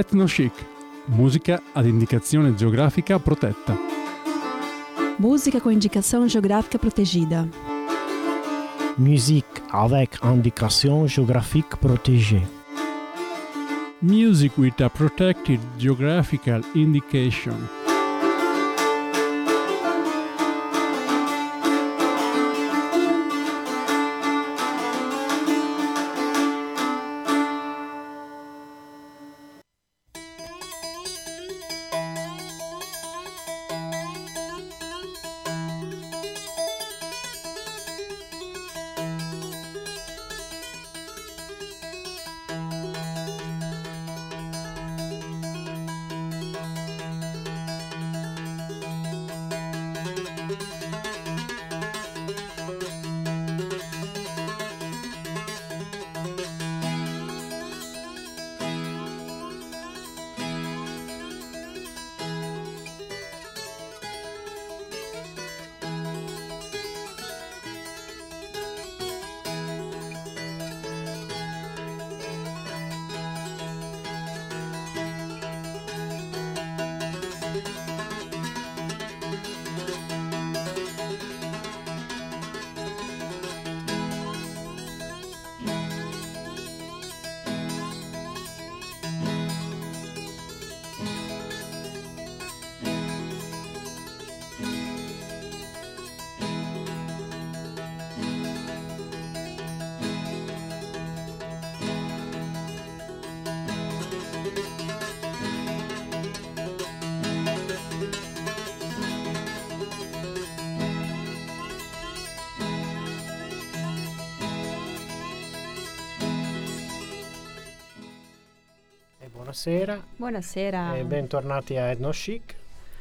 Ethno-chic, musica ad indicazione geografica protetta. Música com indicação geográfica protegida. Musique avec indication géographique protégée. Music with a protected geographical indication. Buonasera. E bentornati a Ethno-chic.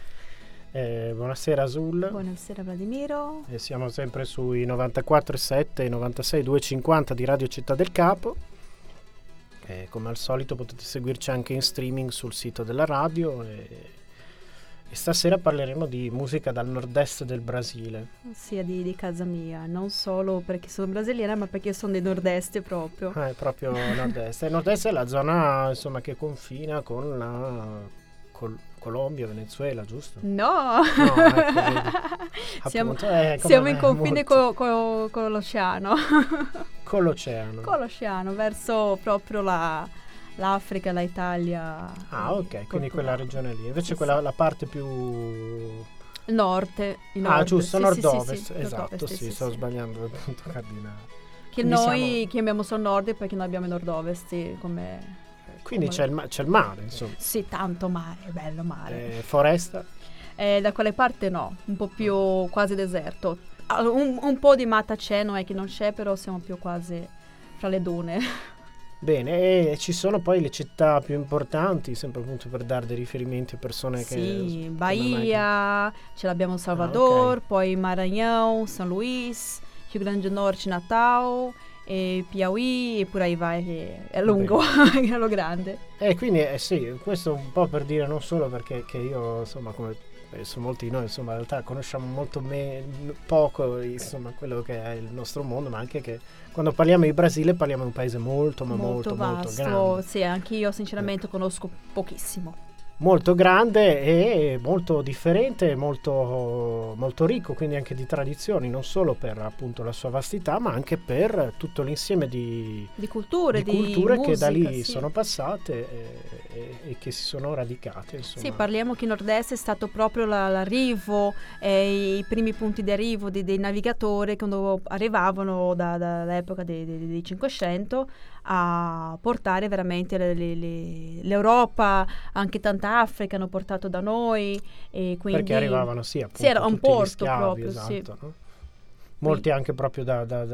Buonasera Azul. Buonasera Vladimiro. E siamo sempre sui 94.7 e 96.250 di Radio Città del Capo. E come al solito potete seguirci anche in streaming sul sito della radio. E stasera parleremo di musica dal nord-est del Brasile. Sia di casa mia, non solo perché sono brasiliana, ma perché sono del nord-est proprio. Proprio nord-est. Il nord-est è la zona, insomma, che confina con la Colombia, Venezuela, giusto? No, ecco, siamo in confine con l'oceano. Con l'oceano. Con l'oceano, verso proprio l'Africa, l'Italia. Ah, ok, quindi quella regione lì. Invece sì, la parte più nord. Giusto, sì, nord-ovest. sì, esatto, nord-ovest, stavo sbagliando il punto cardinale. Che quindi noi chiamiamo solo nord perché noi abbiamo il nord-ovest come. Quindi c'è il mare, insomma. Sì, tanto mare, bello mare. Foresta? Da quelle parti no, un po' più quasi deserto. Un po' di matta c'è, non è che non c'è, però siamo più quasi fra le dune. Bene, e ci sono poi le città più importanti, sempre appunto per dare dei riferimenti a persone che... Sì, Bahia, ce l'abbiamo Salvador, okay. Poi Maranhão, São Luís, Rio Grande do Norte, Natal, e Piauí e pure ahí vai, che è lungo, è lo grande. Quindi sì, questo un po' per dire non solo perché che io, insomma, come penso molti di noi, insomma, in realtà conosciamo molto poco, insomma, quello che è il nostro mondo, ma anche che quando parliamo di Brasile parliamo di un paese molto vasto, molto grande. Sì, anche io sinceramente conosco pochissimo. Molto grande e molto differente, molto, molto ricco, quindi anche di tradizioni, non solo per appunto la sua vastità, ma anche per tutto l'insieme di culture, di musica, che da lì sì. sono passate e che si sono radicate. Insomma. Sì, parliamo che il nord-est è stato proprio l'arrivo, i primi punti di arrivo dei navigatori quando arrivavano dall'epoca dei 500 a portare veramente l'Europa, anche tanta Africa hanno portato da noi, e quindi perché arrivavano appunto sì, era un porto schiavi, proprio, esatto, sì. No? Molti anche proprio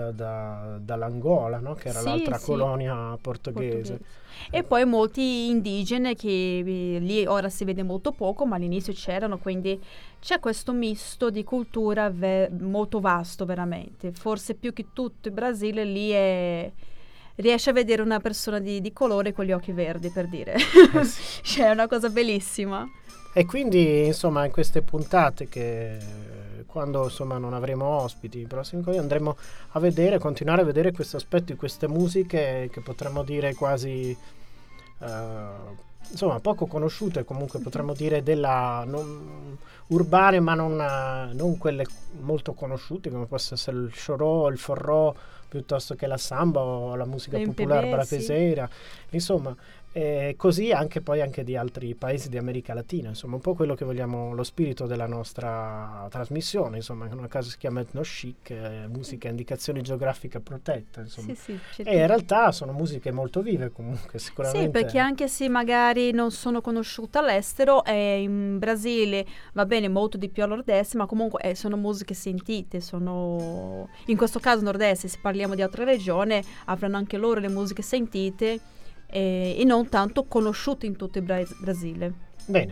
dall'Angola, no? Che era l'altra colonia portoghese. E poi molti indigeni che lì ora si vede molto poco, ma all'inizio c'erano, quindi c'è questo misto di cultura molto vasto veramente, forse più che tutto il Brasile lì riesce a vedere una persona di colore con gli occhi verdi, per dire. Sì. Cioè, è una cosa bellissima. E quindi, insomma, in queste puntate che quando, insomma, non avremo ospiti, i prossimi andremo a continuare a vedere questo aspetto di queste musiche che potremmo dire quasi insomma poco conosciute, comunque potremmo dire urbane, ma non quelle molto conosciute come possa essere il chorò, il forró, piuttosto che la samba o la musica popolare brasiliana, insomma. Così anche di altri paesi di America Latina, insomma un po' quello che vogliamo, lo spirito della nostra trasmissione, insomma, in una casa si chiama Ethno Chic, musica indicazione geografica protetta, insomma. E in realtà sono musiche molto vive comunque, sicuramente. Sì, perché anche se magari non sono conosciute all'estero, in Brasile va bene molto di più a nord-est, ma comunque sono musiche sentite, sono in questo caso nord-est, se parliamo di altre regioni avranno anche loro le musiche sentite e non tanto conosciute in tutto il Brasile. Bene.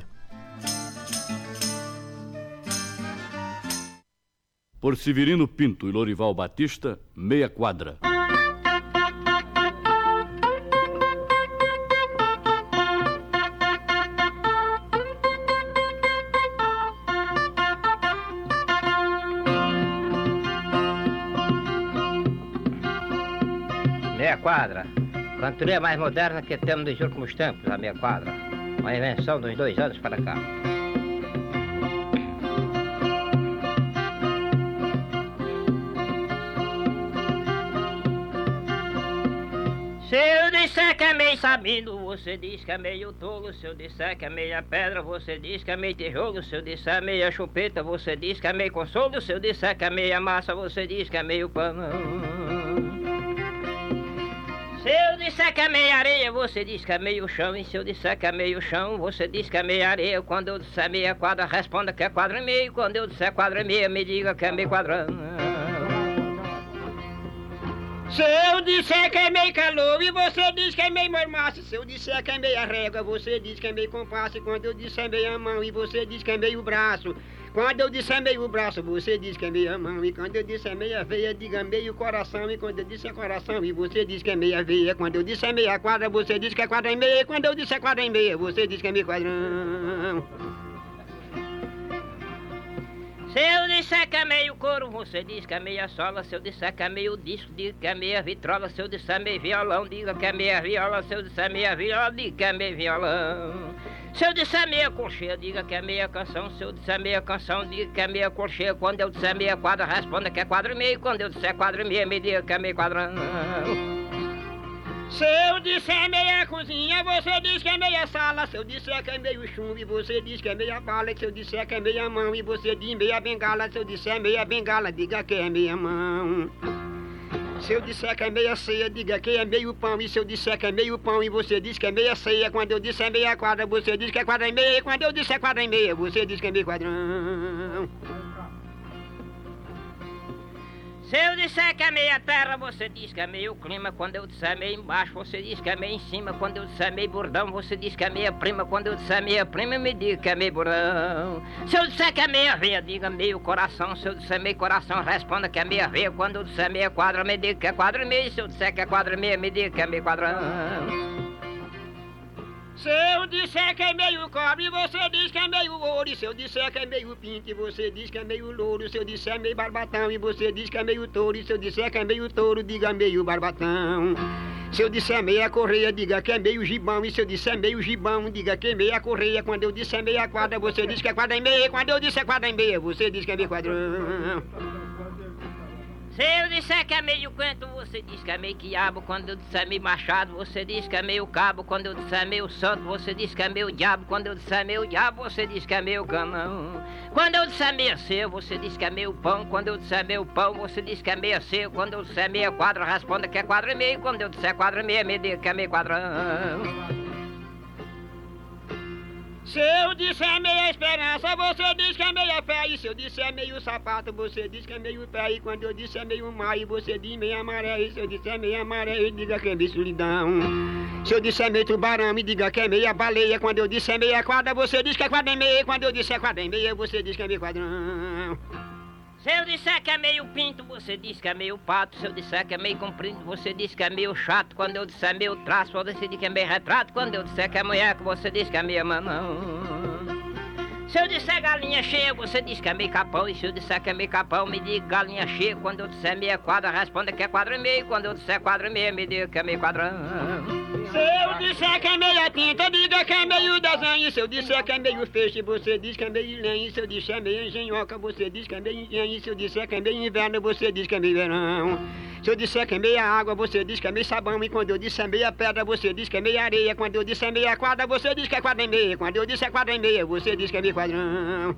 Por Severino Pinto e Lorival Batista, meia quadra. Meia quadra. Cantoria mais moderna que temos nos últimos tempos, a meia quadra. Uma invenção de uns 2 anos para cá. Se eu disser que é meio sabido, você diz que é meio tolo. Se eu disser que é meia pedra, você diz que é meio tijolo. Se eu disser meia chupeta, você diz que é meio consolo. Se eu disser que é meia massa, você diz que é meio pão. Se eu disser que é meia areia, você diz que é meio chão. E se eu disser que é meio chão, você diz que é meia areia. Quando eu disser meia quadra, responda que é quadra e meio. Quando eu disser quadra e meia, me diga que é meio quadrão. Se eu disser que é meio calor e você diz que é meio mormaço. Se eu disser que é meia régua, você diz que é meio compasso. Quando eu disser meia mão e você diz que é meio braço. Quando eu disser meio braço, você diz que é meia mão. E quando eu disser meia veia, diga meio coração. E quando eu disser coração e você diz que é meia veia. Quando eu disser meia quadra, você diz que é quadra e meia. E quando eu disser quadra e meia, você diz que é meio quadrão. Se eu disser que é meio couro, você diz que é meia sola. Se eu disser que é meio disco, diga que é meia vitrola. Se eu disser meio violão, diga que é meia viola. Se eu disser meia viola, diga que é meio violão. Se eu disser meia colcheia, diga que é meia canção. Se eu disser meia canção, diga que é meia colcheia. Quando eu disser meia quadra, responda que é quadra e meio. Quando eu disser quadra e meia, me diga que é meio quadrão. Se eu disser meia cozinha, você diz que é meia sala. Se eu disser que é meio chumbo, você diz que é meia bala. Se eu disser que é meia mão e você diz meia bengala. Se eu disser meia bengala, diga que é meia mão. Se eu disser que é meia ceia, diga que é meio pão. E se eu disser que é meio pão e você diz que é meia ceia. Quando eu disser meia quadra, você diz que é quadra e meia. Quando eu disser quadra e meia, você diz que é meio quadrão. Se eu disser que é meia terra, você diz que é meio clima. Quando eu disser meio embaixo, você diz que é meio em cima. Quando eu disser meio bordão, você diz que é meia prima. Quando eu disser meia prima, me diga que é meio bordão. Se eu disser que é meia veia, diga meio coração. Se eu disser meio coração, responda que é meia veia. Quando eu disser meia quadra, me diga que é quadra e meia. Se eu disser que é quadra e meia, me diga que é meio quadrão. Se eu disser que é meio cobre, você diz que é meio ouro. E se eu disser que é meio pinto, você diz que é meio louro. Se eu disser meio barbatão e você diz que é meio touro. E se eu disser que é meio touro, diga meio barbatão. Se eu disser meia correia, diga que é meio gibão. E se eu disser meio gibão, diga que é meia correia. Quando eu disser meia quadra, você diz que é quadra e meia. Quando eu disser quadra e meia, você diz que é meio quadrão. Se eu disser que é meio quento, você diz que é meio quiabo. Quando eu disser meio machado, você diz que é meio cabo. Quando eu disser meio santo, você diz que é meio diabo. Quando eu disser meio diabo, você diz que é meio canão. Quando eu disser meia seu, você diz que é meio pão. Quando eu disser meio pão, você diz que é meia seu. Quando eu disser meia quadra, responda que é quadra e meio. Quando eu disser quadra e meia, me diga que é meio quadrão. Se eu disser meia esperança, você diz que é meia fé. E se eu disser meio sapato, você diz que é meio pé. E quando eu disser meio mar, você diz meia maré. E se eu disser meia maré, diga que é meio solidão. Se eu disser meio tubarão, me diga que é meia baleia. Quando eu disser meia quadra, você diz que é quadra e meia. Quando eu disser quadra e meia, você diz que é meio quadrão. Se eu disser que é meio pinto, você diz que é meio pato. Se eu disser que é meio comprido, você diz que é meio chato. Quando eu disser meio traço, você diz que é meio retrato. Quando eu disser que é mulher, você diz que é meio mamão. Se eu disser galinha cheia, você diz que é meio capão. E se eu disser que é meio capão, me diga galinha cheia. Quando eu disser meia quadra, responda que é quadra e meio. Quando eu disser quadra e meia, me diga que é meio quadrão. Se eu disser que é meia tinta, diga que é meio desenho. Se eu disser que é meio feixe, você diz que é meio lenho. Se eu disser meio engenhoca, você diz que é meio engenho. Se eu disser que é meio inverno, você diz que é meio verão. Se eu disser que é meia água, você diz que é meio sabão. E quando eu disser meia pedra, você diz que é meia areia. Quando eu disser meia quadra, você diz que é quadra e meia. Quando eu disser quadra e meia, você diz que é meio quadrão.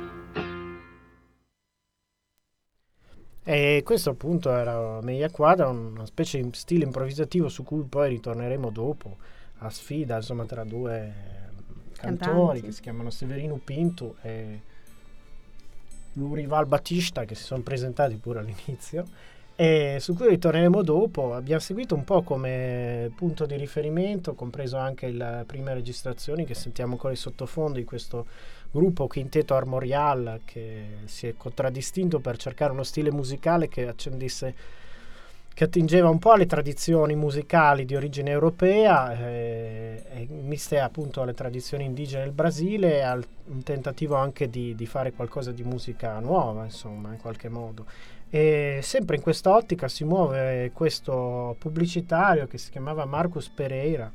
E questo appunto era Meia Quadra, una specie di stile improvvisativo su cui poi ritorneremo dopo, a sfida insomma tra due cantori che si chiamano Severino Pinto e Lurival Batista, che si sono presentati pure all'inizio, e su cui ritorneremo dopo. Abbiamo seguito un po' come punto di riferimento, compreso anche le prime registrazioni che sentiamo ancora in sottofondo di questo gruppo Quintetto Armorial, che si è contraddistinto per cercare uno stile musicale che attingeva un po' alle tradizioni musicali di origine europea, e miste appunto alle tradizioni indigene del Brasile, un tentativo anche di fare qualcosa di musica nuova, insomma, in qualche modo. E sempre in questa ottica si muove questo pubblicitario che si chiamava Marcus Pereira,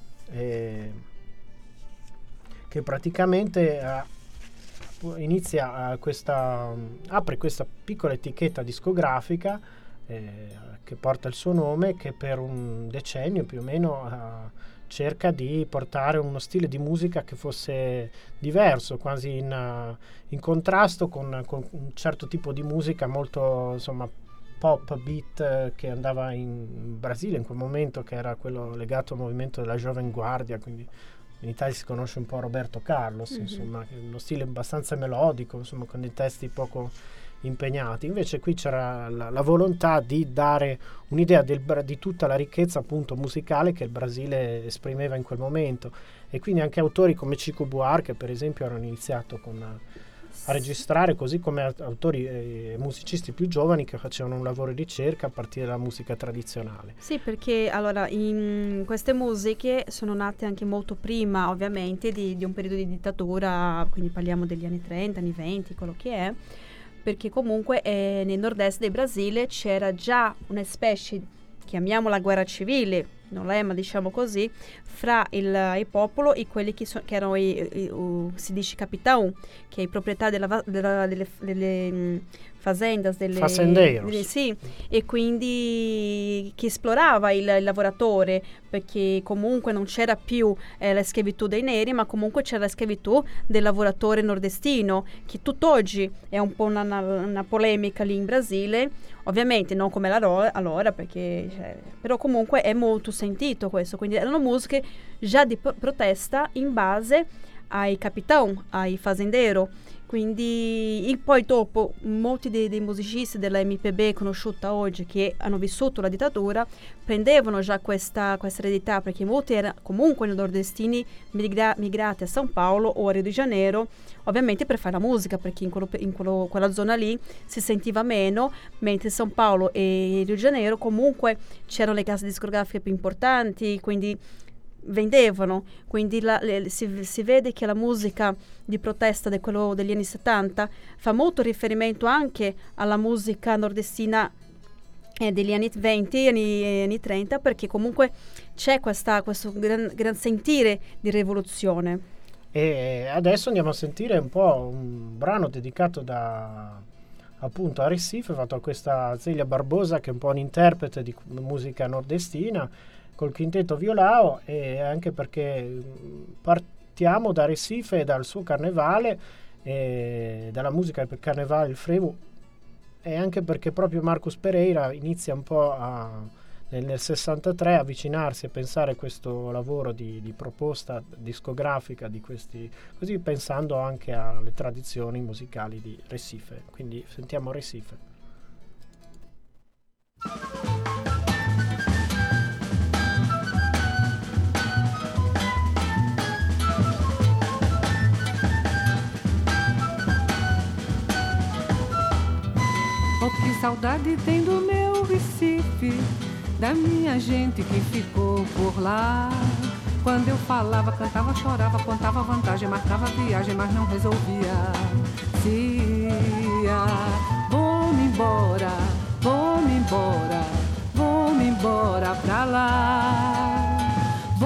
che praticamente apre questa piccola etichetta discografica che porta il suo nome, che per un decennio più o meno cerca di portare uno stile di musica che fosse diverso, quasi in contrasto con un certo tipo di musica molto, insomma, pop beat che andava in Brasile in quel momento, che era quello legato al movimento della Jovem Guardia, quindi in Italia si conosce un po' Roberto Carlos, insomma, uno stile abbastanza melodico, insomma, con dei testi poco impegnati. Invece qui c'era la volontà di dare un'idea di tutta la ricchezza appunto musicale che il Brasile esprimeva in quel momento, e quindi anche autori come Chico Buarque per esempio hanno iniziato a registrare, così come autori e musicisti più giovani che facevano un lavoro di ricerca a partire dalla musica tradizionale. Sì, perché allora queste musiche sono nate anche molto prima ovviamente di un periodo di dittatura, quindi parliamo degli anni 30, anni 20, quello che è, perché comunque nel nord-est del Brasile c'era già una specie, chiamiamola guerra civile, non è, ma diciamo così, fra il popolo e quelli che erano si dice capitão, che è i proprietari delle fazendas, Fazendeiros. E quindi che esplorava il lavoratore, perché comunque non c'era più la schiavitù dei neri, ma comunque c'era la schiavitù del lavoratore nordestino, che tutt'oggi è un po' una polemica lì in Brasile, ovviamente non come allora, perché però comunque è molto sentito questo, quindi erano musiche già di protesta in base ai capitão, ai fazendeiros. Quindi poi dopo molti dei musicisti della MPB conosciuta oggi che hanno vissuto la dittatura prendevano già questa eredità, perché molti erano comunque nordestini migrati a São Paulo o a Rio de Janeiro, ovviamente per fare la musica, perché in quella zona lì si sentiva meno, mentre São Paulo e Rio de Janeiro comunque c'erano le case discografiche più importanti, quindi vendevano, quindi si vede che la musica di protesta degli anni 70 fa molto riferimento anche alla musica nordestina degli anni 20 e anni 30, perché comunque c'è questo gran sentire di rivoluzione. E adesso andiamo a sentire un po' un brano dedicato appunto a Recife, fatto a questa Zélia Barbosa, che è un po' un interprete di musica nordestina col Quintetto Violao, e anche perché partiamo da Recife e dal suo carnevale, e dalla musica per carnevale, il frevo, e anche perché proprio Marcus Pereira inizia un po' nel 63 a avvicinarsi e pensare questo lavoro di proposta discografica di questi, così pensando anche alle tradizioni musicali di Recife. Quindi sentiamo Recife. Oh, que saudade tem do meu Recife, da minha gente que ficou por lá. Quando eu falava, cantava, chorava, contava vantagem, marcava viagem, mas não resolvia. Vou-me embora, vou-me embora, vou-me embora pra lá.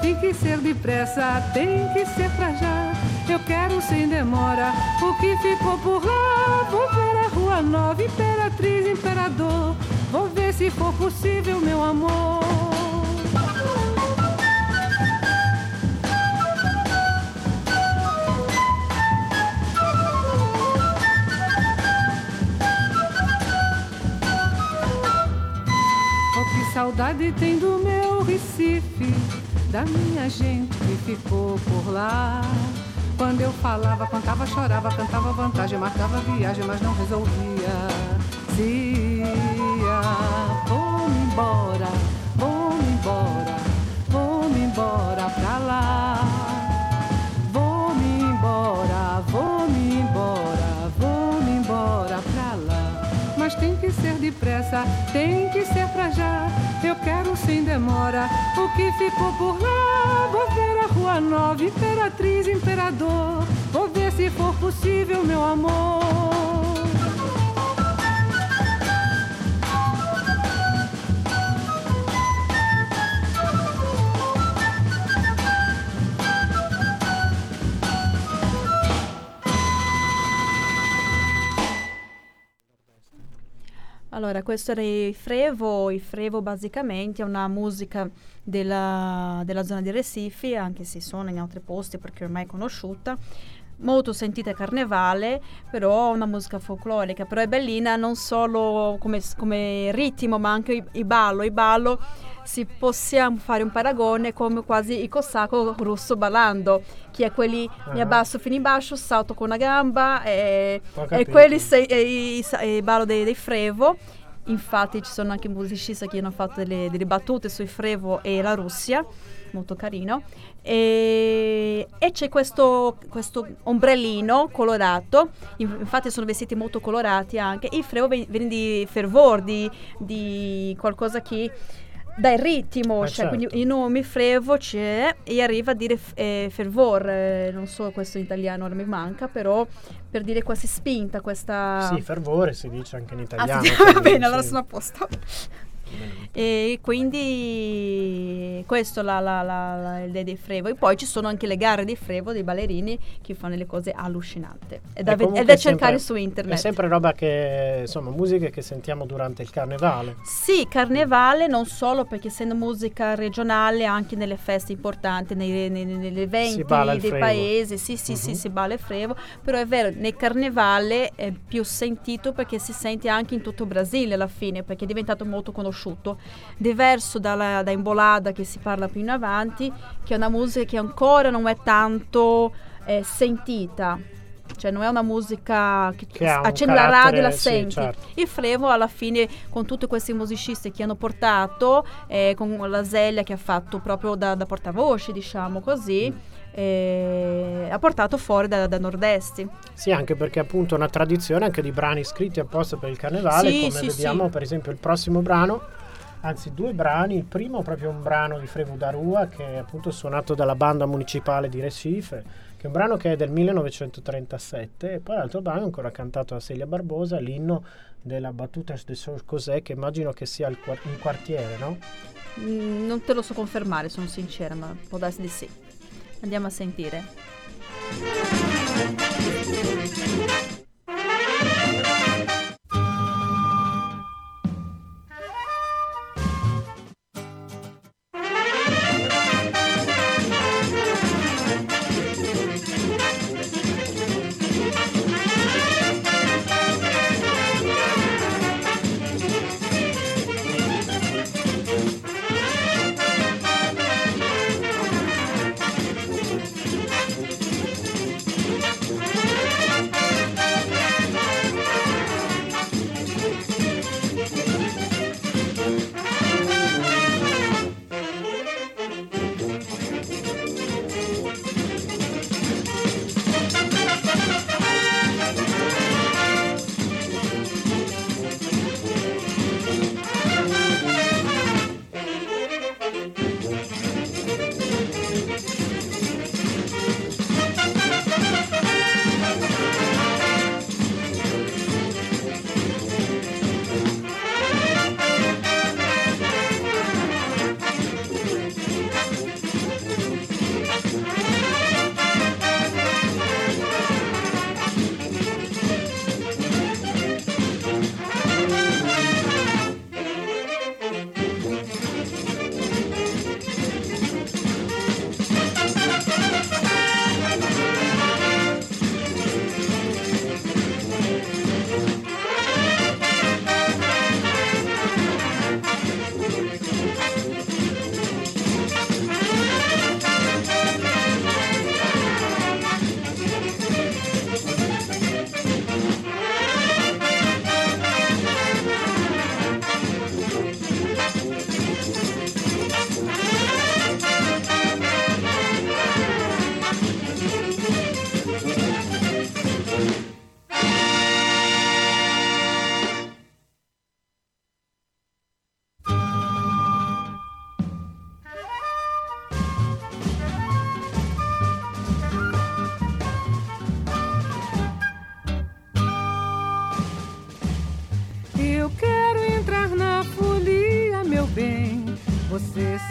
tem que ser depressa, tem que ser pra já. Eu quero sem demora o que ficou por lá. Vou ver a Rua Nova, Imperatriz, Imperador. Vou ver se for possível, meu amor. Oh, que saudade tem do meu Recife, da minha gente que ficou por lá. Quando eu falava, contava, chorava, cantava vantagem, marcava viagem, mas não resolvia. Zia, vou-me embora, vou-me embora, vou-me embora pra lá. Vou-me embora, vou-me embora, vou-me embora pra lá. Mas tem que ser depressa, tem que ser pra já. Eu quero sem demora o que ficou por lá. Vou ver a Rua Nova, Imperatriz, Imperador. Vou ver se for possível, meu amor. Allora, questo era il Frevo. Il Frevo basicamente è una musica della zona di Recife, anche se suona in altri posti perché ormai è conosciuta, molto sentita a carnevale, però una musica folclorica, però è bellina non solo come ritmo ma anche il ballo. Il ballo si possiamo fare un paragone come quasi il cossacco russo ballando, che è quelli mi abbasso fino in basso, salto con una gamba e quelli il ballo dei Frevo. Infatti ci sono anche musicisti che hanno fatto delle battute sui Frevo e la Russia, molto carino, e c'è questo ombrellino colorato, infatti sono vestiti molto colorati anche. Il Frevo viene di fervor, di qualcosa che dà il ritmo, cioè, certo. Quindi il nome Frevo c'è e arriva a dire fervor, non so questo in italiano ora mi manca, però per dire quasi spinta, questa... Sì, fervore si dice anche in italiano. Sì, va bene, allora sono a posto. E quindi questo è l'idea di Frevo. E poi ci sono anche le gare di Frevo dei ballerini che fanno delle cose allucinanti ed da cercare su internet. È sempre roba che, insomma, musiche che sentiamo durante il carnevale. Sì, carnevale non solo, perché essendo musica regionale anche nelle feste importanti, negli eventi dei paesi, sì, si balla il Frevo, però è vero, nel carnevale è più sentito perché si sente anche in tutto il Brasile alla fine, perché è diventato molto conosciuto, diverso da Embolada che si parla più in avanti, che è una musica che ancora non è tanto sentita, cioè non è una musica che accendi la radio e la senti. Sì, certo. Il Frevo alla fine, con tutti questi musicisti che hanno portato, con la Zelia che ha fatto proprio da portavoce, diciamo così, ha portato fuori da nord-est. Sì, anche perché appunto è una tradizione anche di brani scritti apposta per il carnevale, vediamo per esempio il prossimo brano, anzi due brani. Il primo è proprio un brano di Frevo da Rua, che è appunto suonato dalla banda municipale di Recife, che è un brano che è del 1937, e poi l'altro brano è ancora cantato da Celia Barbosa, l'inno della Batutas de Sor José, che immagino che sia un quartiere, no? Non te lo so confermare, sono sincera, ma può darsi di sì. Andiamo a sentire.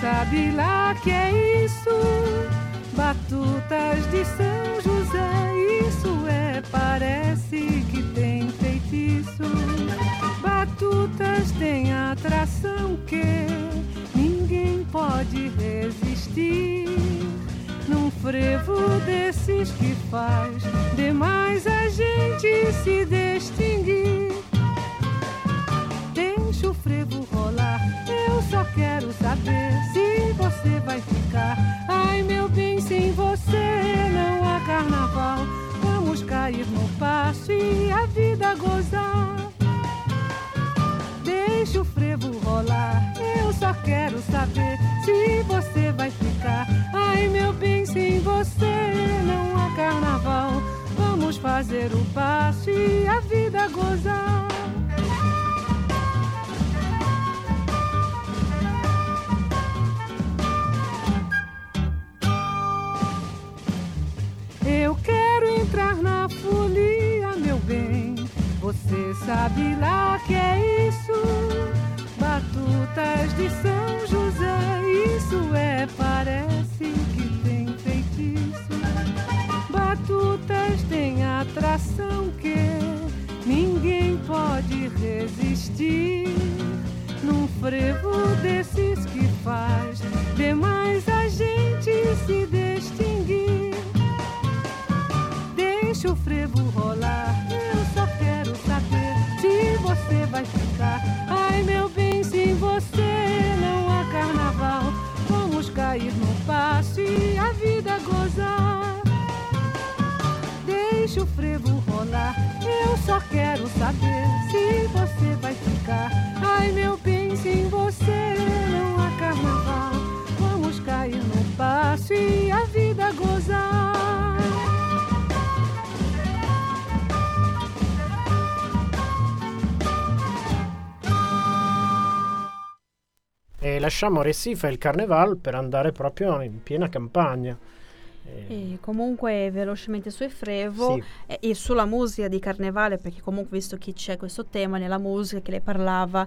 sabe lá que é isso? Batutas de São José, isso é, parece que tem feitiço. Batutas tem atração que ninguém pode resistir. Num frevo desses que faz demais a gente se distinguir. Deixa o frevo rolar, eu só quero saber se você vai ficar. Ai meu bem, sem você não há carnaval. Vamos cair no passo e a vida gozar. Deixa o frevo rolar, eu só quero saber se você vai ficar. Ai meu bem, sem você não há carnaval. Vamos fazer o passo e a vida gozar. Eu quero entrar na folia, meu bem. Você sabe lá que é isso? Batutas de São José, isso é, parece que tem feitiço. Batutas tem atração que ninguém pode resistir. Num frevo desses que faz demais a gente se distinguir. Deixa o frevo rolar, eu só quero saber se você vai ficar. Ai meu bem, sem você não há carnaval. Vamos cair no passo e a vida gozar. Deixa o frevo rolar, eu só quero saber se você vai ficar. Ai meu bem, sem você não há carnaval. Vamos cair no passo e a vida gozar. E lasciamo Recife e il Carneval per andare proprio in piena campagna. E comunque velocemente sui frevo, Sì. E sulla musica di Carnevale, perché comunque visto che c'è questo tema nella musica che lei parlava,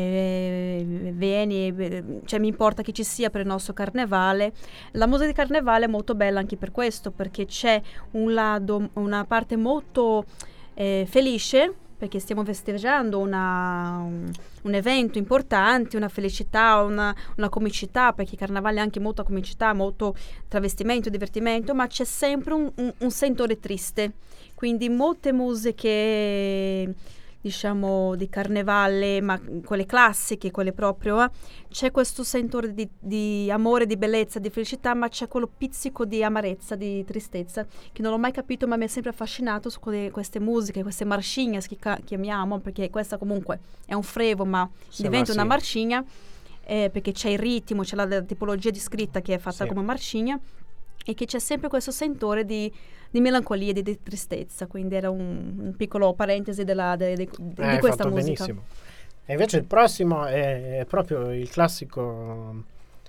cioè mi importa che ci sia per il nostro Carnevale. La musica di Carnevale è molto bella anche per questo, perché c'è una parte molto felice, perché stiamo festeggiando un evento importante, una felicità, una comicità, perché il carnevale è anche molta comicità, molto travestimento, divertimento, ma c'è sempre un sentore triste. Quindi molte musiche, diciamo, di carnevale, ma quelle classiche, quelle proprio, c'è questo sentore di amore, di bellezza, di felicità, ma c'è quello pizzico di amarezza, di tristezza, che non l'ho mai capito, ma mi è sempre affascinato su queste musiche, queste marchinhas che chiamiamo, perché questa comunque è un frevo, ma diventa una marchinha, perché c'è il ritmo, c'è la tipologia di scritta che è fatta come marchinha, e che c'è sempre questo sentore di melancolia, di tristezza. Quindi era un piccolo parentesi di questa musica. Benissimo. E invece il prossimo è proprio il classico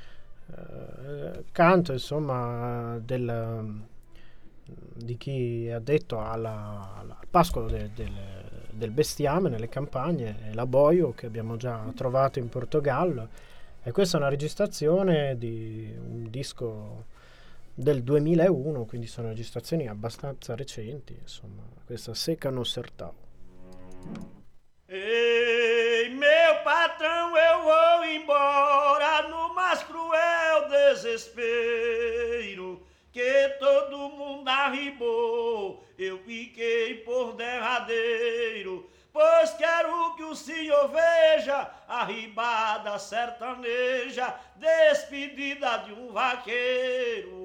canto, insomma, di chi è addetto al pascolo del bestiame nelle campagne, è la Boio, che abbiamo già trovato in Portogallo. E questa è una registrazione di un disco del 2001, quindi sono registrazioni abbastanza recenti, insomma, questa Seca no Sertão. Ei, meu patrão, eu vou embora no mais cruel desespero, que todo mundo arribou, eu fiquei por derradeiro, pois quero que o senhor veja a ribada sertaneja, despedida de um vaqueiro.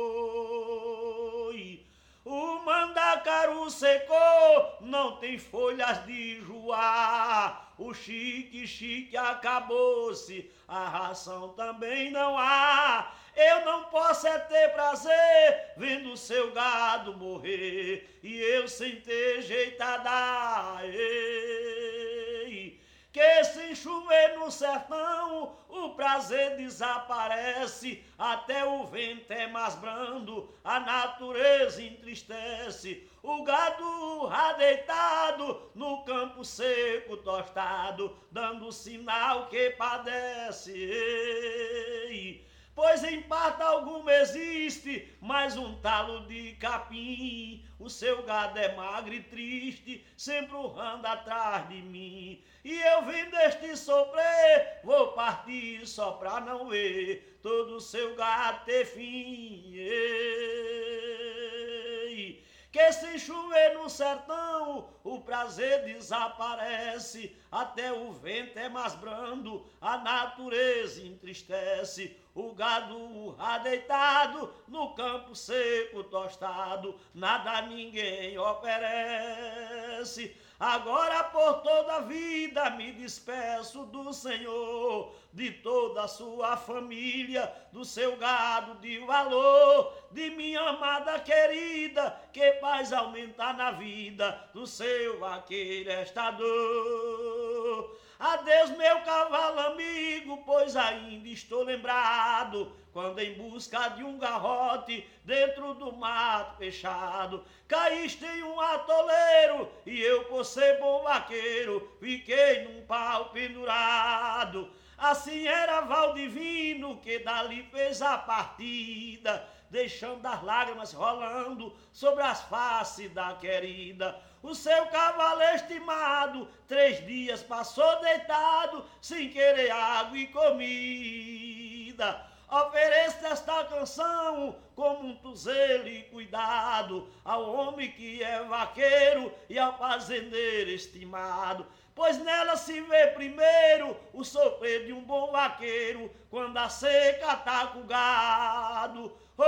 Oi. O mandacaru secou, não tem folhas de joá. O chique acabou-se, a ração também não há. Eu não posso é ter prazer vendo seu gado morrer, e eu sem ter jeito a dar. Ei. que sem chover no sertão o prazer desaparece, até o vento é mais brando, a natureza entristece. O gado radeitado no campo seco tostado, dando sinal que padece. Ei, pois em parte alguma existe mais um talo de capim. O seu gado é magro e triste, sempre urrando atrás de mim. E eu vim deste sofrer, vou partir só pra não ver todo o seu gado ter fim. Ei, que sem chover no sertão o prazer desaparece, até o vento é mais brando, a natureza entristece. O gado deitado no campo seco tostado, nada a ninguém oferece. Agora por toda a vida me despeço do Senhor, de toda a sua família, do seu gado de valor, de minha amada querida, que faz aumentar na vida do seu vaqueiro esta dor. Adeus, meu cavalo amigo, pois ainda estou lembrado, quando em busca de um garrote, dentro do mato fechado, caíste em um atoleiro, e eu, por ser bom vaqueiro, fiquei num pau pendurado. Assim era Valdivino, que dali fez a partida, deixando as lágrimas rolando sobre as faces da querida. O seu cavalo estimado 3 dias passou deitado, sem querer água e comida. Ofereço esta canção com muito zelo e cuidado ao homem que é vaqueiro e ao fazendeiro estimado, pois nela se vê primeiro o sofrer de um bom vaqueiro quando a seca tá com o gado. Oh,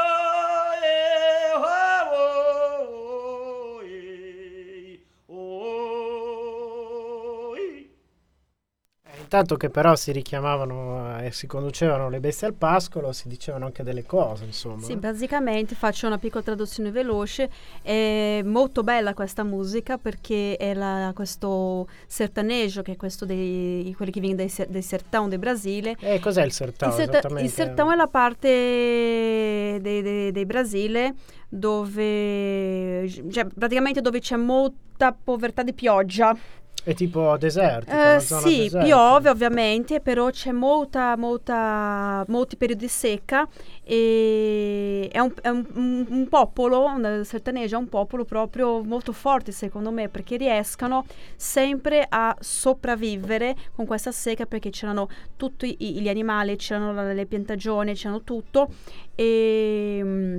oh, oh, oh, Intanto che però si richiamavano e si conducevano le bestie al pascolo, si dicevano anche delle cose, insomma. Sì, basicamente faccio una piccola traduzione veloce. È molto bella questa musica perché è questo sertanejo, che è questo quelli che viene dai sertão del Brasile. Cos'è il sertão esattamente? Il sertão è la parte del Brasile dove, cioè, praticamente dove c'è molta povertà di pioggia. È tipo desertica? Sì, desertica. piove ovviamente, però c'è molti periodi di secca e è un popolo, il sertanejo è un popolo proprio molto forte secondo me, perché riescano sempre a sopravvivere con questa secca, perché c'erano tutti gli animali, c'erano le piantagioni, c'erano tutto e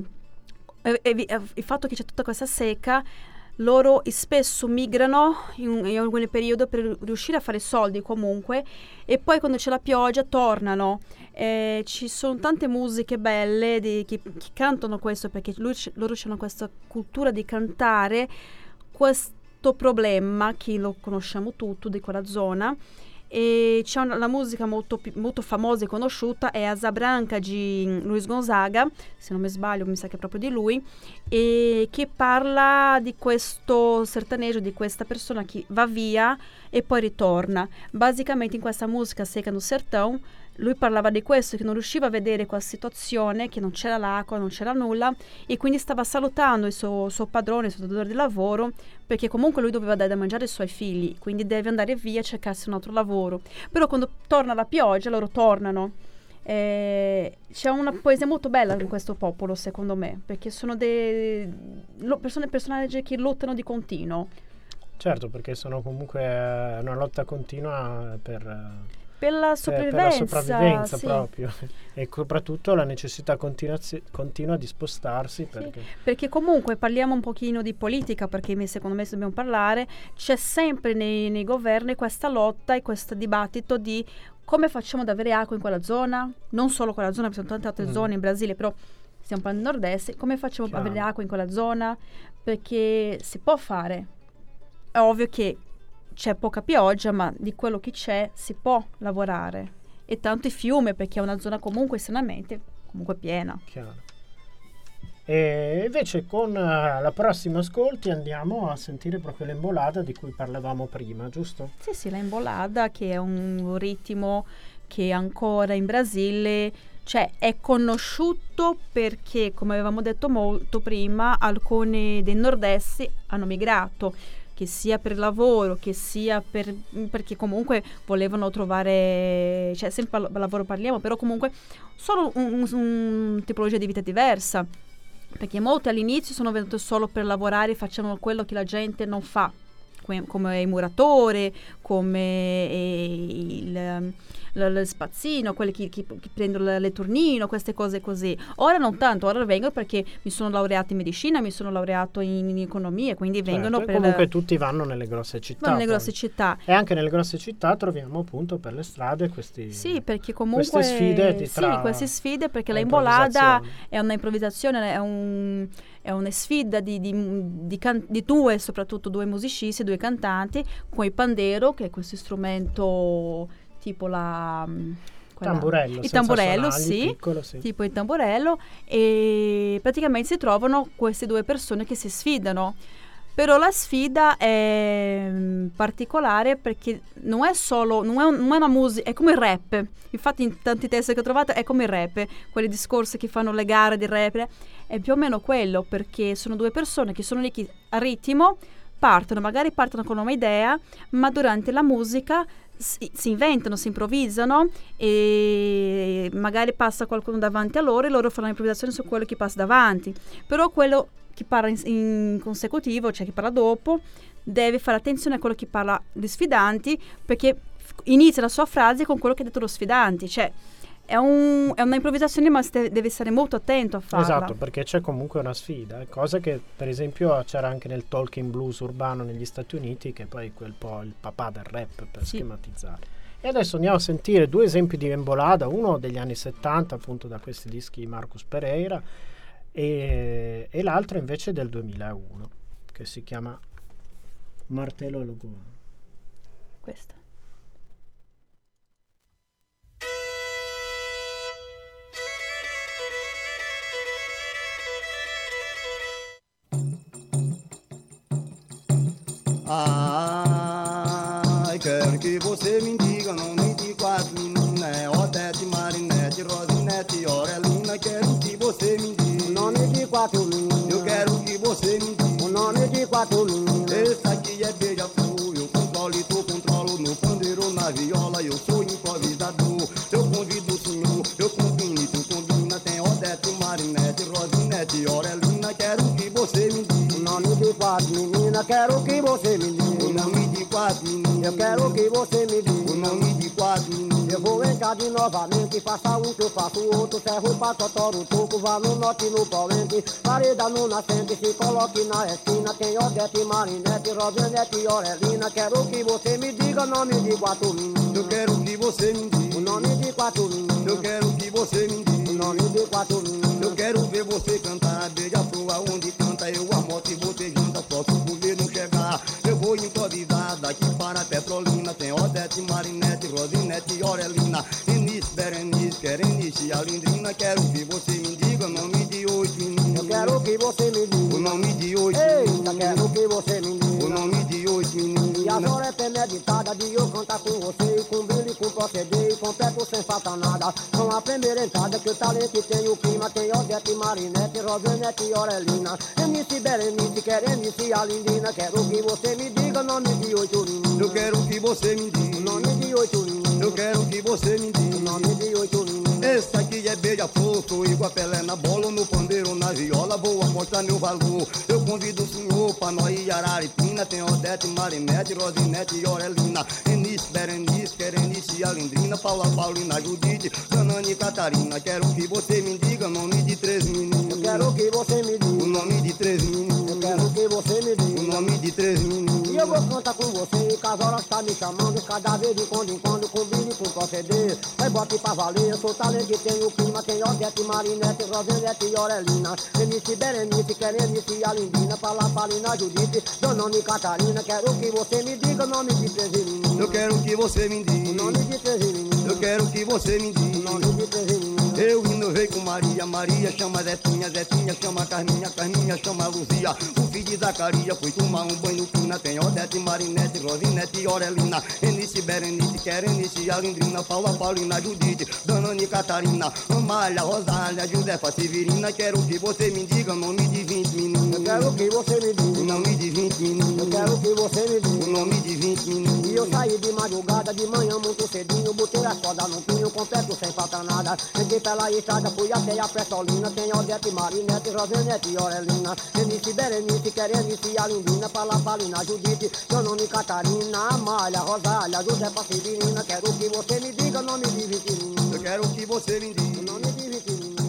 il fatto che c'è tutta questa secca, loro spesso migrano in alcuni periodi per riuscire a fare soldi comunque, e poi quando c'è la pioggia tornano. Ci sono tante musiche belle che cantano questo, perché loro hanno questa cultura di cantare questo problema che lo conosciamo tutti di quella zona. E c'è la musica molto famosa e conosciuta, è Asa Branca di Luis Gonzaga, se non mi sbaglio mi sa che è proprio di lui, e che parla di questo sertanejo, di questa persona che va via e poi ritorna. Basicamente in questa musica Seca no Sertão lui parlava di questo, che non riusciva a vedere quella situazione, che non c'era l'acqua, non c'era nulla, e quindi stava salutando il suo padrone, il suo datore di lavoro, perché comunque lui doveva dare da mangiare ai suoi figli, quindi deve andare via a cercarsi un altro lavoro. Però quando torna la pioggia loro tornano. C'è una poesia molto bella in questo popolo secondo me, perché sono personaggi che lottano di continuo. Certo, perché sono comunque una lotta continua per la sopravvivenza, per la sopravvivenza sì. Proprio, e soprattutto la necessità continua di spostarsi, perché comunque parliamo un pochino di politica, perché secondo me dobbiamo parlare, c'è sempre nei governi questa lotta e questo dibattito di come facciamo ad avere acqua in quella zona, non solo quella zona, perché sono tante altre zone in Brasile, però stiamo parlando del nord-est, come facciamo ad avere acqua in quella zona, perché si può fare, è ovvio che c'è poca pioggia, ma di quello che c'è si può lavorare. E tanto il fiume, perché è una zona comunque estremamente comunque piena. Chiaro. E invece con la prossima ascolti andiamo a sentire proprio l'embolada di cui parlavamo prima, giusto? Sì, la embolada, che è un ritmo che ancora in Brasile, cioè, è conosciuto perché, come avevamo detto molto prima, alcuni dei nord-est hanno migrato, che sia per lavoro, che sia perché comunque volevano trovare, cioè sempre lavoro parliamo, però comunque solo un tipologia di vita diversa, perché molti all'inizio sono venuti solo per lavorare, facevano quello che la gente non fa, come il muratore, come il spazzino, quelli che prendono le turnino, queste cose così. Ora non tanto, ora vengono perché mi sono laureato in medicina, mi sono laureato in economia, quindi vengono per... Comunque tutti vanno nelle grosse città. Nelle grosse città. E anche nelle grosse città troviamo appunto per le strade questi... Sì, perché comunque... queste sfide queste sfide, perché la embolada è una improvvisazione, è una sfida di due, soprattutto due musicisti, due cantanti, con il pandero, che è questo strumento tipo tamburello, il tamburello, sonagli, piccolo, sì, tipo il tamburello, e praticamente si trovano queste due persone che si sfidano. Però la sfida è particolare perché non è una musica, è come il rap. Infatti in tanti testi che ho trovato è come il rap, quelli discorsi che fanno le gare di rap, è più o meno quello, perché sono due persone che sono lì che a ritmo magari partono con un'idea, ma durante la musica si inventano, si improvvisano, e magari passa qualcuno davanti a loro e loro fanno l'improvvisazione su quello che passa davanti. Però quello che parla in consecutivo, cioè che parla dopo, deve fare attenzione a quello che parla gli sfidanti, perché inizia la sua frase con quello che ha detto lo sfidante, cioè è una improvvisazione, ma deve stare molto attento a farla. Esatto, perché c'è comunque una sfida, cosa che per esempio c'era anche nel talking blues urbano negli Stati Uniti, che poi è un po' il papà del rap, per schematizzare. E adesso andiamo a sentire due esempi di embolada, uno degli anni 70 appunto da questi dischi di Marcus Pereira, e l'altro invece del 2001, che si chiama Martello e Logone. Questa. Ai, quero que você me diga o nome de quatro meninas, Odete, Marinete, Rosinete, Aurelina. Quero que você me diga o nome de quatro meninas. Eu quero que você me diga o nome de quatro meninas. Esse aqui é beija-flor, eu controlo e tu controlo no pandeiro, na viola, eu sou improvisador. Eu convido o senhor, eu combino e tu combina. Tem Odete, Marinete, Rosinete, Aurelina. Quero que você me diga o nome de quatro meninas. Quero que você me diga o nome de quatro meninas. Eu quero que você me diga o nome de quatro meninas. Eu vou entrar de novamente, faça um que eu faço o outro. Ferro pra totoro, toco, vá no norte, no poente, pareda no nascente, se coloque na esquina. Tem Odete, Marinete, Rosinete e Aurelina. Quero que você me diga o nome de quatro meninas. Eu quero que você me diga o nome de quatro meninas. Eu quero que você me diga o nome de quatro meninas. Eu quero ver você cantar, beija-flor aonde canta. Eu a moto e você janta, posso ver não quebrar. Eu vou improvisar daqui para Petrolina. Tem Odete, Marinete, Rosinete e Aurelina. Início, Berenice, Querenice e Alindrina. Quero que você me diga o nome de oito meninas. Eu quero que você me diga o nome de oito meninas. Eita, quero que você me diga o nome de oito meninas. E a hora é premeditada de eu cantar com você, com brilho, com proceder, completo sem falta nada. Com a primeira entrada que o talento tem o clima. Tem Odete, Marinete, Rosinete e Aurelina. Início, Berenice, Querenice e Alindrina. Quero que você me diga o nome de oito meninas. Eu quero que você me diga o nome de oito meninas. Eu quero que você me diga o nome de oito meninas. Esse aqui é beija-flor, sou igual a Pelé na bola, no pandeiro, na viola, vou mostrar meu valor. Eu convido o senhor pra nós ir Araripina. Tem Odete, Marinete, Rosinete e Aurelina. Início, Berenice, Querenice e Alindrina. Paula, Paulina, Judite, Janane e Catarina. Quero que você me diga o nome de três meninas. Eu quero que você me diga o nome de três meninas. Eu quero que você me diga o nome de três meninas. E eu vou cantar com você, que as horas tá me chamando. Cada vez de quando em quando, com brilho e com proceder. Vai bote pra valer, eu sou talento que tem o clima. Tem Odete, Marinete, Rosinete e Aurelina. Início, Berenice, Querenice e Alindrina. Paula, Paulina, Judite, Janane e Catarina. Quero que você me diga o nome de três meninas. Eu quero que você me diga o nome de três meninas. Eu quero que você me diga o nome de três meninas. Eu inovei com Maria, Maria chama Zetinha, Zetinha chama Carminha, Carminha chama Luzia. O filho de Zacarias foi tomar um banho no Quina. Tem Odete, Marinete, Rosinete e Orelina. Enice, Berenice, Querenice, Alindrina, Paula, Paulina, Judite, Danane, Catarina, Amália, Rosália, Josefa, Severina. Quero que você me diga o nome de 20 meninos. Eu quero que você me diga o nome de 20 meninos. Eu quero que você me diga o nome de 20 meninos. E eu saí de madrugada, de manhã muito cedinho. Botei as cordas no pinho, completo sem falta nada. Cheguei pela estrada, fui até a Petolina. Tem Odete, Marinete, Rosinete e Orelina. Enice, Berenice, Querenice, Alindrina, Paula, Paulina, Judite, Danone, Catarina, Amália, Rosália, Josefa, Severina. Quero que você me diga o nome de 20 meninos. Eu quero que você me diga o nome de 20 meninos.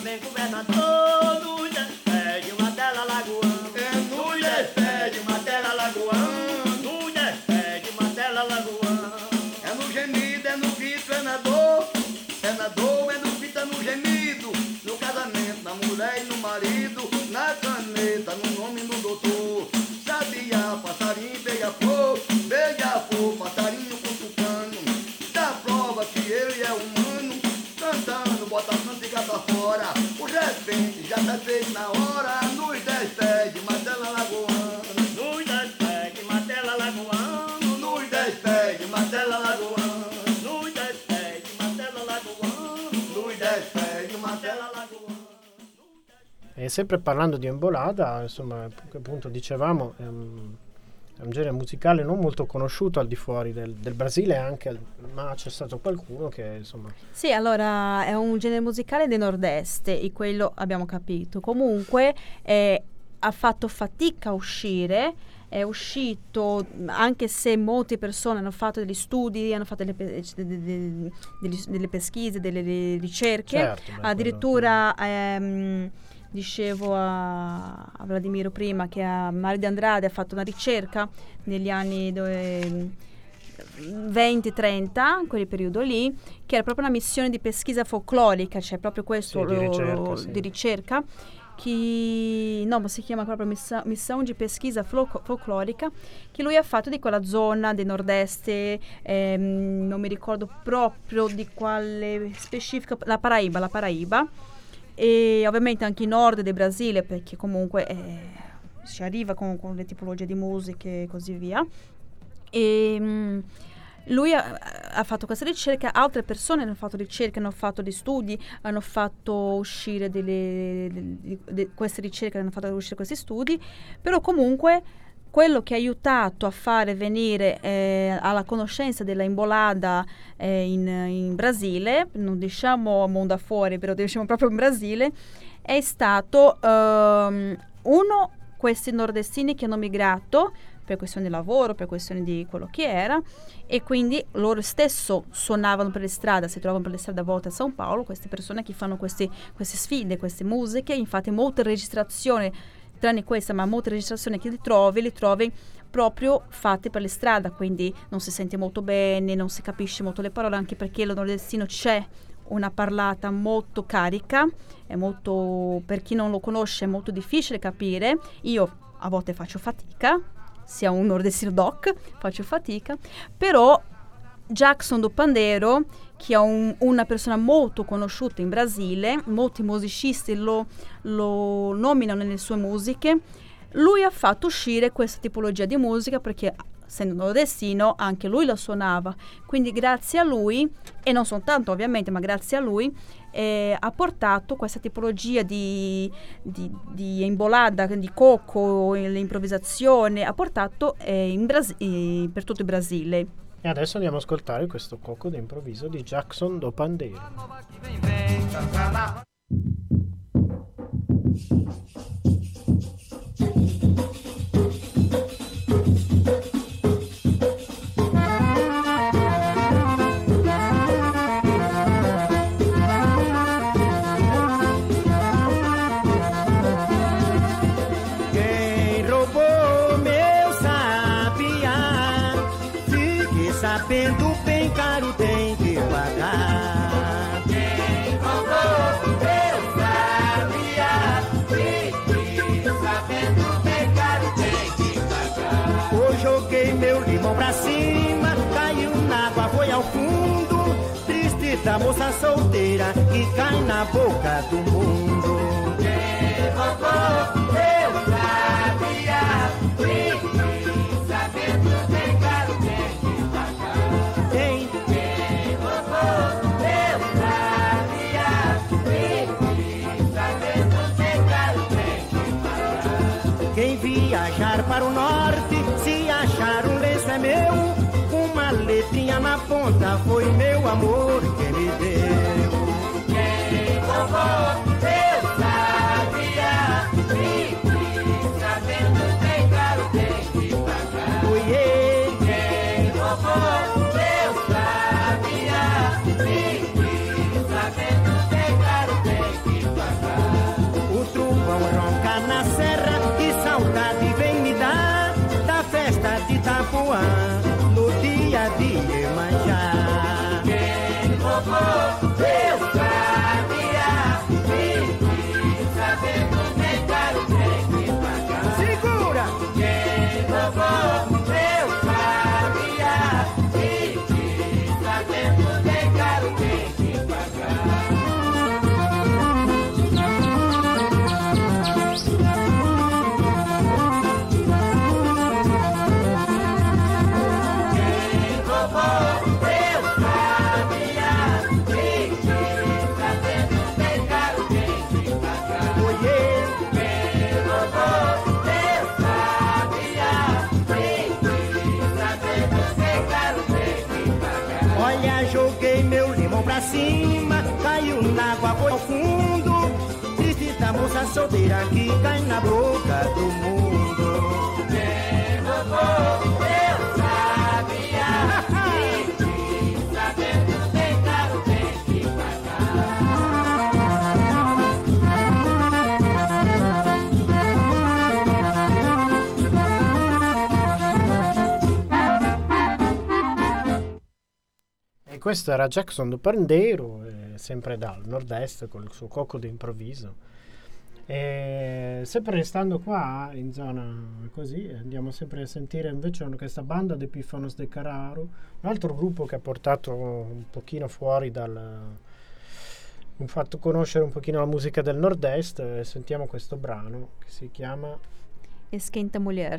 Governador, nos despede, Martela Lagoano. É nos despede, Martela até 6 na hora, nos 10 pés de martela lagoana. Nos 10 pés de martela lagoano, Nos 10 pés de martela lagoana. nos 10 pés de martela lagoano, Nos 10 pés de martela lagoana. E sempre parlando di embolada, insomma, appunto dicevamo, è un genere musicale non molto conosciuto al di fuori del Brasile anche, ma c'è stato qualcuno che insomma... Sì, allora è un genere musicale del nord-est e quello abbiamo capito. Comunque ha fatto fatica a uscire, è uscito anche se molte persone hanno fatto degli studi, hanno fatto delle pesquise, delle ricerche. Certo, Addirittura dicevo a Vladimiro prima che a Mario de Andrade ha fatto una ricerca negli anni 20-30, quel periodo lì, che era proprio una missione di pesquisa folclorica, cioè proprio questo Sì, di ricerca, ma si chiama proprio missione di pesquisa folclorica, che lui ha fatto di quella zona del nord-est, non mi ricordo proprio di quale specifica, la Paraíba, e ovviamente anche in nord del Brasile, perché comunque si arriva con le tipologie di musiche e così via. E lui ha fatto questa ricerca, altre persone hanno fatto ricerche, hanno fatto degli studi, hanno fatto uscire queste ricerche, hanno fatto uscire questi studi, però comunque quello che ha aiutato a fare venire alla conoscenza della embolada in Brasile, non diciamo mondo fuori, però diciamo proprio in Brasile, è stato questi nordestini che hanno migrato per questioni di lavoro, per questioni di quello che era, e quindi loro stesso suonavano per le strade, si trovano per le strade a volte a São Paulo, queste persone che fanno queste sfide, queste musiche. Infatti molte registrazioni, tranne questa, ma molte registrazioni che li trovi proprio fatte per le strade, quindi non si sente molto bene, non si capisce molto le parole, anche perché lo nordestino c'è una parlata molto carica, è molto, per chi non lo conosce è molto difficile capire. Io a volte faccio fatica, sia un nordestino doc, faccio fatica, però Jackson do Pandeiro, che è una persona molto conosciuta in Brasile, molti musicisti lo nominano nelle sue musiche, lui ha fatto uscire questa tipologia di musica perché, essendo nordestino, anche lui la suonava. Quindi grazie a lui, e non soltanto ovviamente, ma grazie a lui, ha portato questa tipologia di embolada, di coco, l'improvvisazione, ha portato per tutto il Brasile. E adesso andiamo ad ascoltare questo coco d'improvviso di Jackson do Pandeiro. Sabendo bem caro tem que pagar. Quem roubou meu sabiá, fique sabendo bem caro tem que pagar. Eu joguei meu limão pra cima, caiu na água, foi ao fundo. Triste da moça solteira que cai na boca do mundo. Quem roubou meu sabiá, fique sabendo bem caro tem que pagar. Quem roubou meu sabiá, fique sabendo bem caro tem que pagar. Quem viajar para o norte, se achar um lenço é meu, uma letrinha na ponta foi meu amor que me deu. Quem roubou meu sabiá, fique sabendo bem caro tem que pagar. Foi ele quem roubou meu sabiá, fique sabendo bem caro tem que pagar. O trovão ronca na serra, que saudade vem me dar da festa de Itapuã, no dia de Iemanjá. Quem roubou meu sabiá, fique sabendo bem caro tem que pagar. Segura! Quem roubou meu sabiá, fique sabendo bem caro tem que pagar. pra cima, caiu na água, foi ao fundo. Triste da moça solteira que cai na boca do mundo. Quem roubou eu sabia, e sabendo bem claro tem que E questo era Jackson do Pandeiro, sempre dal nord-est con il suo cocco d'improvviso. E sempre restando qua in zona così, andiamo sempre a sentire invece questa banda de Pífanos de Carraro, un altro gruppo che ha portato un pochino fuori fatto conoscere un pochino la musica del nord-est. Sentiamo questo brano che si chiama Esquenta Mulher.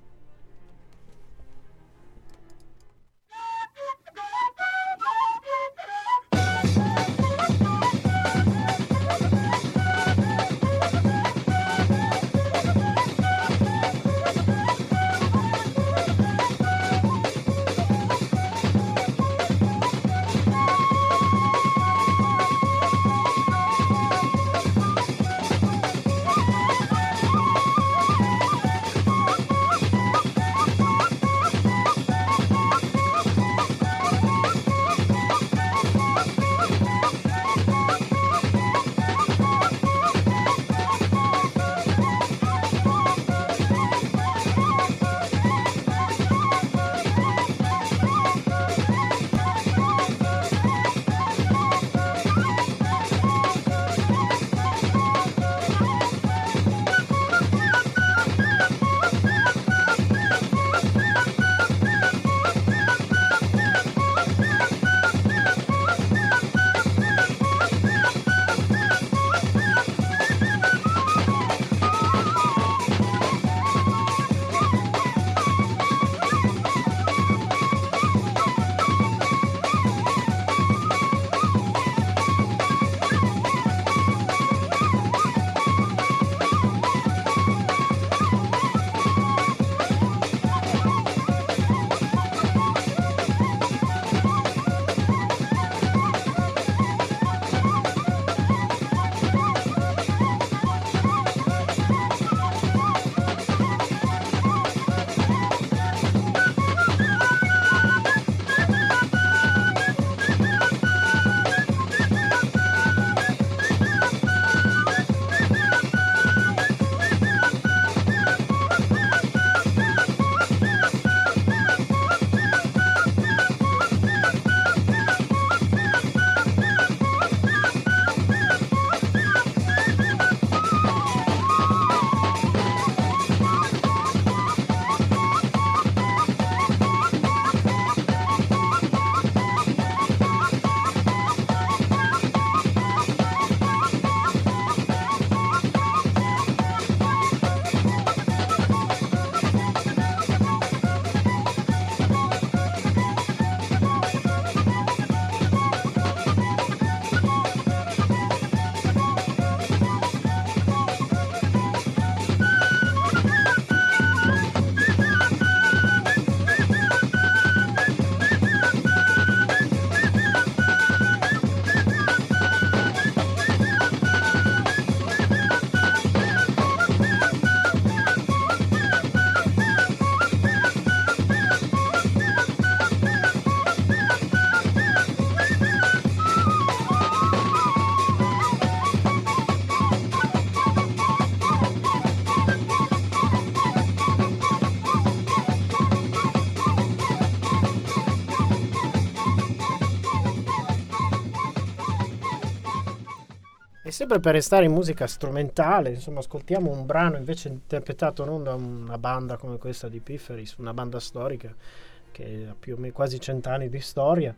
sempre per restare in musica strumentale, insomma, ascoltiamo un brano invece interpretato non da una banda come questa di Pifferis, una banda storica che ha più o meno quasi 100 anni di storia.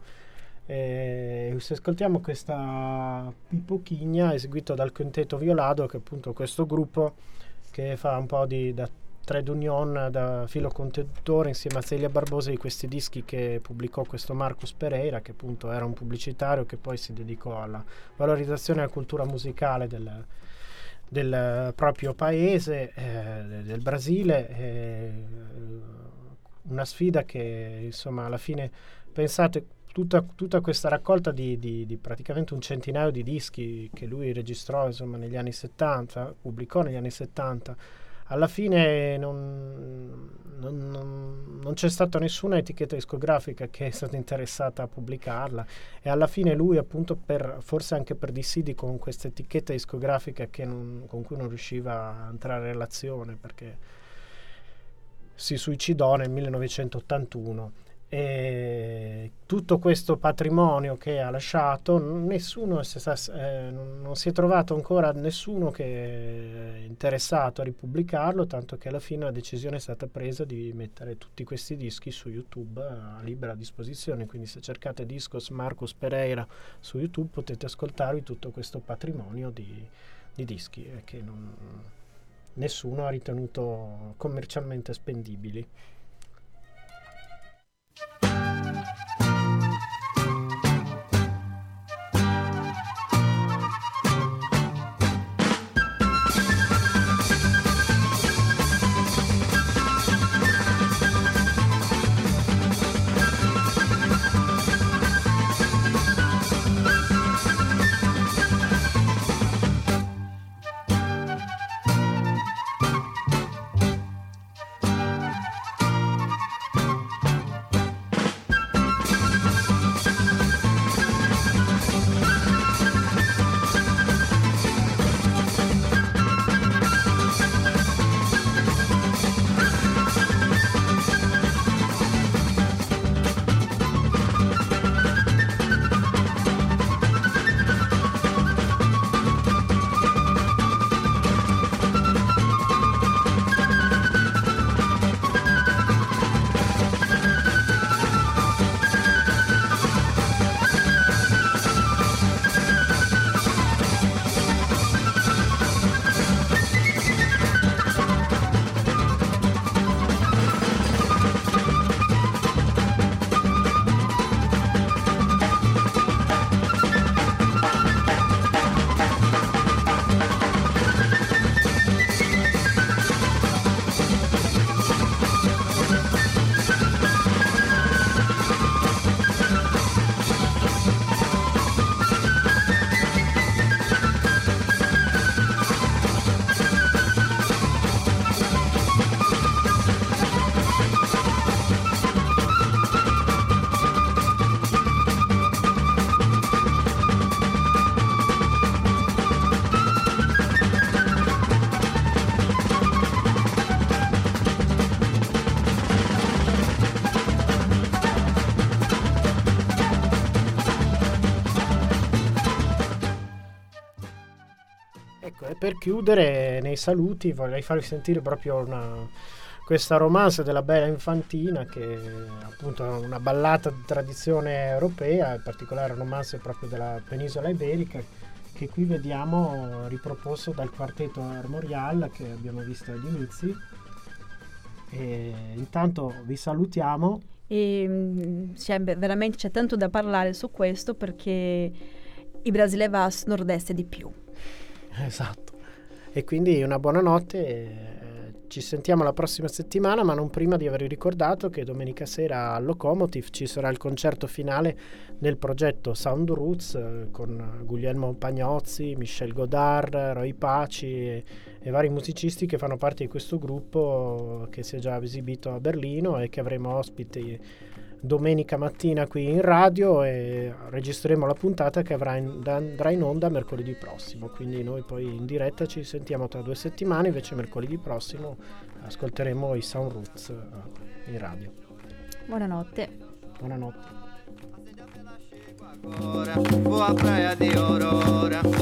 Se ascoltiamo questa Pipochigna eseguita dal Quintetto Violado, che è appunto questo gruppo che fa un po' da trade union, da filo conduttore insieme a Celia Barbosa di questi dischi che pubblicò questo Marcus Pereira, che appunto era un pubblicitario che poi si dedicò alla valorizzazione della cultura musicale del proprio paese, del Brasile. Una sfida che insomma alla fine, pensate, tutta questa raccolta di praticamente un centinaio di dischi che lui registrò insomma negli anni 70, pubblicò negli anni 70, alla fine non c'è stata nessuna etichetta discografica che è stata interessata a pubblicarla, e alla fine lui appunto forse anche per dissidi con questa etichetta discografica con cui non riusciva a entrare in relazione, perché si suicidò nel 1981. E tutto questo patrimonio che ha lasciato, non si è trovato ancora nessuno che è interessato a ripubblicarlo, tanto che alla fine la decisione è stata presa di mettere tutti questi dischi su YouTube a libera disposizione. Quindi se cercate Discos Marcus Pereira su YouTube potete ascoltarvi tutto questo patrimonio di dischi che nessuno ha ritenuto commercialmente spendibili. Per chiudere, nei saluti vorrei farvi sentire proprio questa romanza della Bella Infantina, che è appunto una ballata di tradizione europea, in particolare un romanzo proprio della penisola iberica, che qui vediamo riproposto dal quartetto Armorial che abbiamo visto agli inizi. E intanto vi salutiamo. E veramente c'è tanto da parlare su questo, perché il Brasile va a nord-est di più. Esatto. E quindi una buonanotte, ci sentiamo la prossima settimana, ma non prima di aver ricordato che domenica sera al Locomotive ci sarà il concerto finale del progetto Sound Roots con Guglielmo Pagnozzi, Michel Godard, Roy Paci e vari musicisti che fanno parte di questo gruppo che si è già esibito a Berlino e che avremo ospiti domenica mattina qui in radio, e registreremo la puntata che andrà in onda mercoledì prossimo. Quindi noi poi in diretta ci sentiamo tra 2 settimane, invece mercoledì prossimo ascolteremo i Sound Roots in radio. Buonanotte. Buonanotte. Boa praia de Aurora.